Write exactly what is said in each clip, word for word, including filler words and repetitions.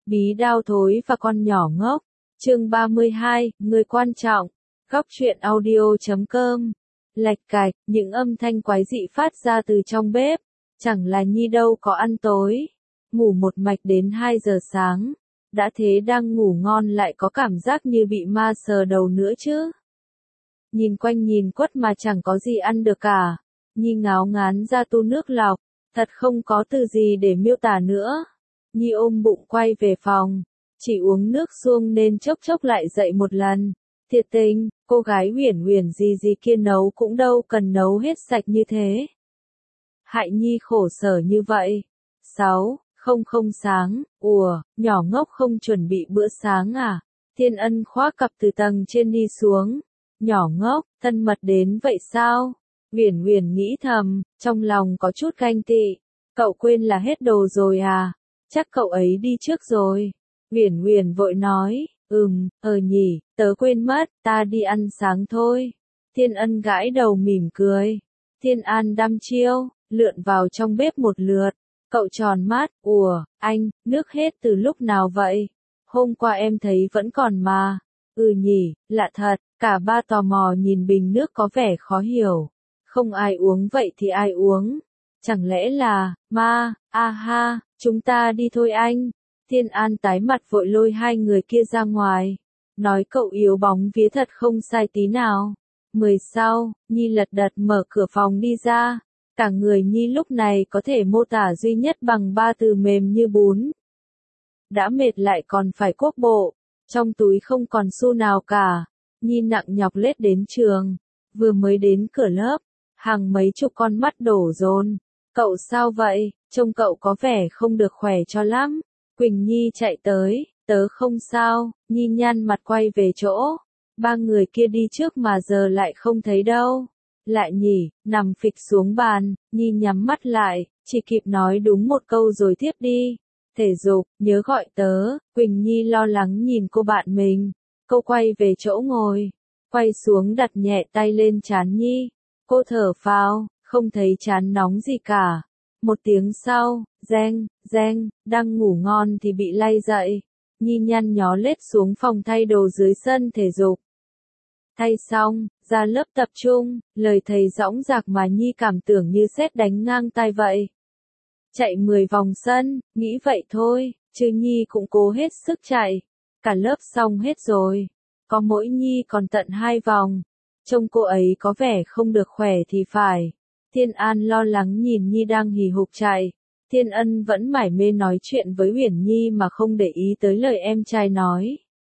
Bí đao thối và con nhỏ ngốc. Chương ba mươi hai, người quan trọng. Góc truyện audio chấm com. Lạch cạch, những âm thanh quái dị phát ra từ trong bếp. Chẳng là Nhi đâu có ăn tối. Ngủ một mạch đến hai giờ sáng. Đã thế đang ngủ ngon lại có cảm giác như bị ma sờ đầu nữa chứ. Nhìn quanh nhìn quất mà chẳng có gì ăn được cả. Nhi ngáo ngán ra tu nước lọc. Thật không có từ gì để miêu tả nữa. Nhi ôm bụng quay về phòng. Chỉ uống nước suông nên chốc chốc lại dậy một lần. Thiệt tình, cô gái Uyển Uyển gì gì kia nấu cũng đâu cần nấu hết sạch như thế. Hại Nhi khổ sở như vậy. sáu. Không không sáng, ùa, nhỏ ngốc không chuẩn bị bữa sáng à? Thiên Ân khoác cặp từ tầng trên đi xuống. Nhỏ ngốc, thân mật đến vậy sao? Uyển Uyển nghĩ thầm, trong lòng có chút ganh tị. Cậu quên là hết đồ rồi à? Chắc cậu ấy đi trước rồi. Uyển Uyển vội nói, ừm, ờ nhỉ, tớ quên mất, ta đi ăn sáng thôi. Thiên Ân gãi đầu mỉm cười. Thiên An đăm chiêu, lượn vào trong bếp một lượt. Cậu tròn mắt, ủa, anh, nước hết từ lúc nào vậy? Hôm qua em thấy vẫn còn mà. Ừ nhỉ, lạ thật, cả ba tò mò nhìn bình nước có vẻ khó hiểu. Không ai uống vậy thì ai uống? Chẳng lẽ là, ma, a ha, chúng ta đi thôi anh. Thiên An tái mặt vội lôi hai người kia ra ngoài. Nói cậu yếu bóng vía thật không sai tí nào. Mười sau, Nhi lật đật mở cửa phòng đi ra. Cả người Nhi lúc này có thể mô tả duy nhất bằng ba từ mềm như bún. Đã mệt lại còn phải cuốc bộ. Trong túi không còn xu nào cả. Nhi nặng nhọc lết đến trường. Vừa mới đến cửa lớp. Hàng mấy chục con mắt đổ dồn. Cậu sao vậy? Trông cậu có vẻ không được khỏe cho lắm. Quỳnh Nhi chạy tới. Tớ không sao. Nhi nhăn mặt quay về chỗ. Ba người kia đi trước mà giờ lại không thấy đâu. Lại nhỉ, nằm phịch xuống bàn. Nhi nhắm mắt lại. Chỉ kịp nói đúng một câu rồi tiếp đi. Thể dục, nhớ gọi tớ. Quỳnh Nhi lo lắng nhìn cô bạn mình. Cô quay về chỗ ngồi. Quay xuống đặt nhẹ tay lên trán Nhi. Cô thở phào, không thấy chán nóng gì cả. Một tiếng sau, reng, reng, đang ngủ ngon thì bị lay dậy. Nhi nhăn nhó lết xuống phòng thay đồ dưới sân thể dục. Thay xong, ra lớp tập trung, lời thầy dõng dạc mà Nhi cảm tưởng như sét đánh ngang tai vậy. Chạy mười vòng sân, nghĩ vậy thôi, chứ Nhi cũng cố hết sức chạy. Cả lớp xong hết rồi. Có mỗi Nhi còn tận hai vòng. Trông cô ấy có vẻ không được khỏe thì phải. Thiên An lo lắng nhìn Nhi đang hì hục chạy. Thiên Ân vẫn mải mê nói chuyện với Uyển Nhi mà không để ý tới lời em trai nói.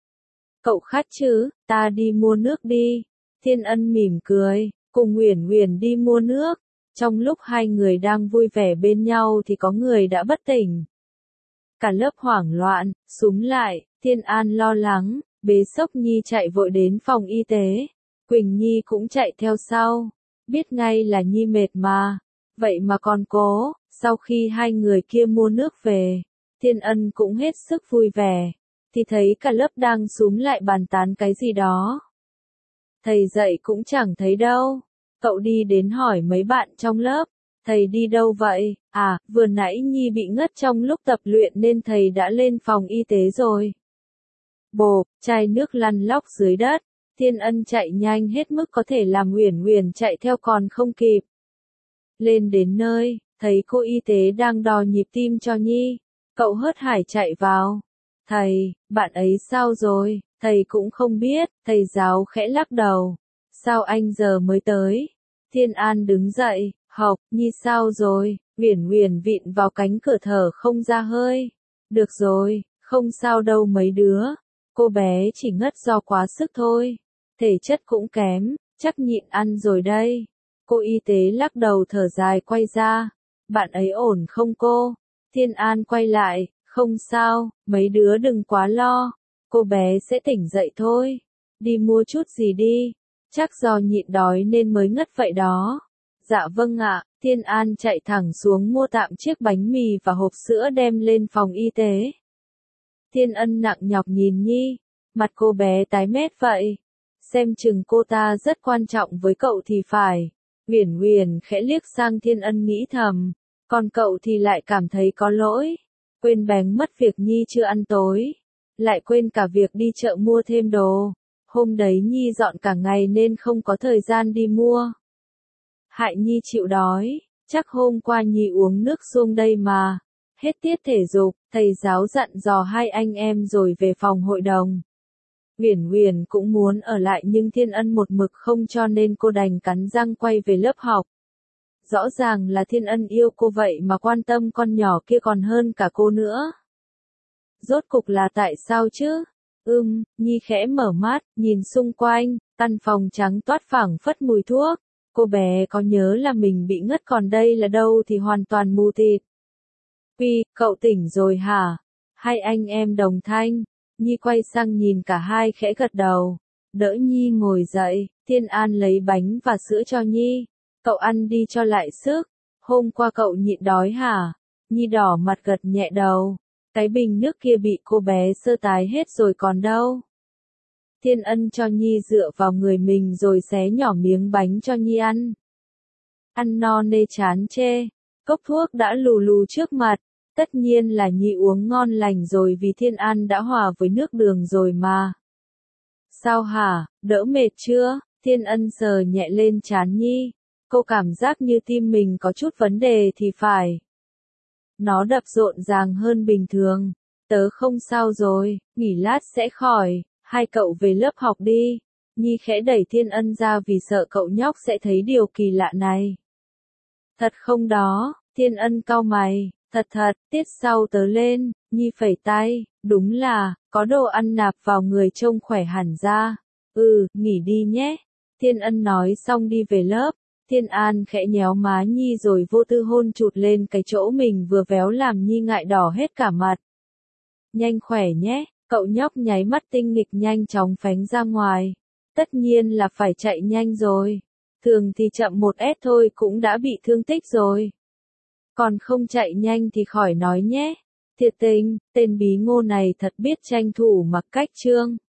Cậu khát chứ, ta đi mua nước đi. Thiên Ân mỉm cười, cùng Uyển Uyển đi mua nước. Trong lúc hai người đang vui vẻ bên nhau thì có người đã bất tỉnh. Cả lớp hoảng loạn, súm lại, Thiên An lo lắng, bế xốc Nhi chạy vội đến phòng y tế. Quỳnh Nhi cũng chạy theo sau, biết ngay là Nhi mệt mà, vậy mà còn cố. Sau khi hai người kia mua nước về, Thiên Ân cũng hết sức vui vẻ, thì thấy cả lớp đang súm lại bàn tán cái gì đó. Thầy dạy cũng chẳng thấy đâu, cậu đi đến hỏi mấy bạn trong lớp, thầy đi đâu vậy? À, vừa nãy Nhi bị ngất trong lúc tập luyện nên thầy đã lên phòng y tế rồi. Bộp, chai nước lăn lóc dưới đất. Thiên Ân chạy nhanh hết mức có thể làm Uyển Uyển chạy theo còn không kịp. Lên đến nơi, thấy cô y tế đang đo nhịp tim cho Nhi. Cậu hớt hải chạy vào. Thầy, bạn ấy sao rồi? Thầy cũng không biết. Thầy giáo khẽ lắc đầu. Sao anh giờ mới tới? Thiên An đứng dậy. Học, Nhi sao rồi? Uyển Uyển vịn vào cánh cửa thở không ra hơi. Được rồi, không sao đâu mấy đứa. Cô bé chỉ ngất do quá sức thôi. Thể chất cũng kém, chắc nhịn ăn rồi đây. Cô y tế lắc đầu thở dài quay ra. Bạn ấy ổn không cô? Thiên An quay lại, không sao, mấy đứa đừng quá lo. Cô bé sẽ tỉnh dậy thôi. Đi mua chút gì đi. Chắc do nhịn đói nên mới ngất vậy đó. Dạ vâng ạ, Thiên An chạy thẳng xuống mua tạm chiếc bánh mì và hộp sữa đem lên phòng y tế. Thiên Ân nặng nhọc nhìn Nhi, mặt cô bé tái mét vậy. Xem chừng cô ta rất quan trọng với cậu thì phải. Uyển Uyển khẽ liếc sang Thiên Ân nghĩ thầm, còn cậu thì lại cảm thấy có lỗi. Quên bén mất việc Nhi chưa ăn tối. Lại quên cả việc đi chợ mua thêm đồ. Hôm đấy Nhi dọn cả ngày nên không có thời gian đi mua. Hại Nhi chịu đói. Chắc hôm qua Nhi uống nước xuông đây mà. Hết tiết thể dục, thầy giáo dặn dò hai anh em rồi về phòng hội đồng. Uyển Uyển cũng muốn ở lại nhưng Thiên Ân một mực không cho nên cô đành cắn răng quay về lớp học. Rõ ràng là Thiên Ân yêu cô vậy mà quan tâm con nhỏ kia còn hơn cả cô nữa. Rốt cục là tại sao chứ? Ừm, Nhi khẽ mở mắt, nhìn xung quanh, căn phòng trắng toát phảng phất mùi thuốc. Cô bé có nhớ là mình bị ngất còn đây là đâu thì hoàn toàn mù tịt. Pi, cậu tỉnh rồi hả? Hai anh em đồng thanh. Nhi quay sang nhìn cả hai khẽ gật đầu. Đỡ Nhi ngồi dậy, Thiên An lấy bánh và sữa cho Nhi. Cậu ăn đi cho lại sức. Hôm qua cậu nhịn đói hả? Nhi đỏ mặt gật nhẹ đầu. Cái bình nước kia bị cô bé sơ tái hết rồi còn đâu. Thiên Ân cho Nhi dựa vào người mình rồi xé nhỏ miếng bánh cho Nhi ăn. Ăn no nê chán chê. Cốc thuốc đã lù lù trước mặt. Tất nhiên là Nhi uống ngon lành rồi vì Thiên An đã hòa với nước đường rồi mà. Sao hả, đỡ mệt chưa? Thiên Ân sờ nhẹ lên trán Nhi. Cô cảm giác như tim mình có chút vấn đề thì phải. Nó đập rộn ràng hơn bình thường. Tớ không sao rồi, nghỉ lát sẽ khỏi, hai cậu về lớp học đi. Nhi khẽ đẩy Thiên Ân ra vì sợ cậu nhóc sẽ thấy điều kỳ lạ này. Thật không đó, Thiên Ân cau mày, thật thật, tiết sau tớ lên, Nhi phẩy tay, đúng là, có đồ ăn nạp vào người trông khỏe hẳn ra. Ừ, nghỉ đi nhé. Thiên Ân nói xong đi về lớp. Thiên An khẽ nhéo má Nhi rồi vô tư hôn chụt lên cái chỗ mình vừa véo làm Nhi ngại đỏ hết cả mặt. Nhanh khỏe nhé, cậu nhóc nháy mắt tinh nghịch nhanh chóng phóng ra ngoài. Tất nhiên là phải chạy nhanh rồi. Thường thì chậm một ét thôi cũng đã bị thương tích rồi. Còn không chạy nhanh thì khỏi nói nhé. Thiệt tình, tên bí ngô này thật biết tranh thủ mặc cách trương.